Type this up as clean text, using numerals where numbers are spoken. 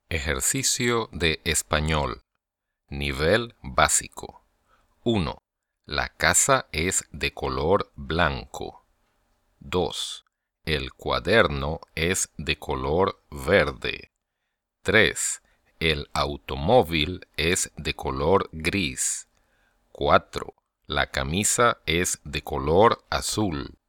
Ejercicio de español. Nivel básico. 1. La casa es de color blanco. 2. El cuaderno es de color verde. 3. El automóvil es de color gris. 4. La camisa es de color azul.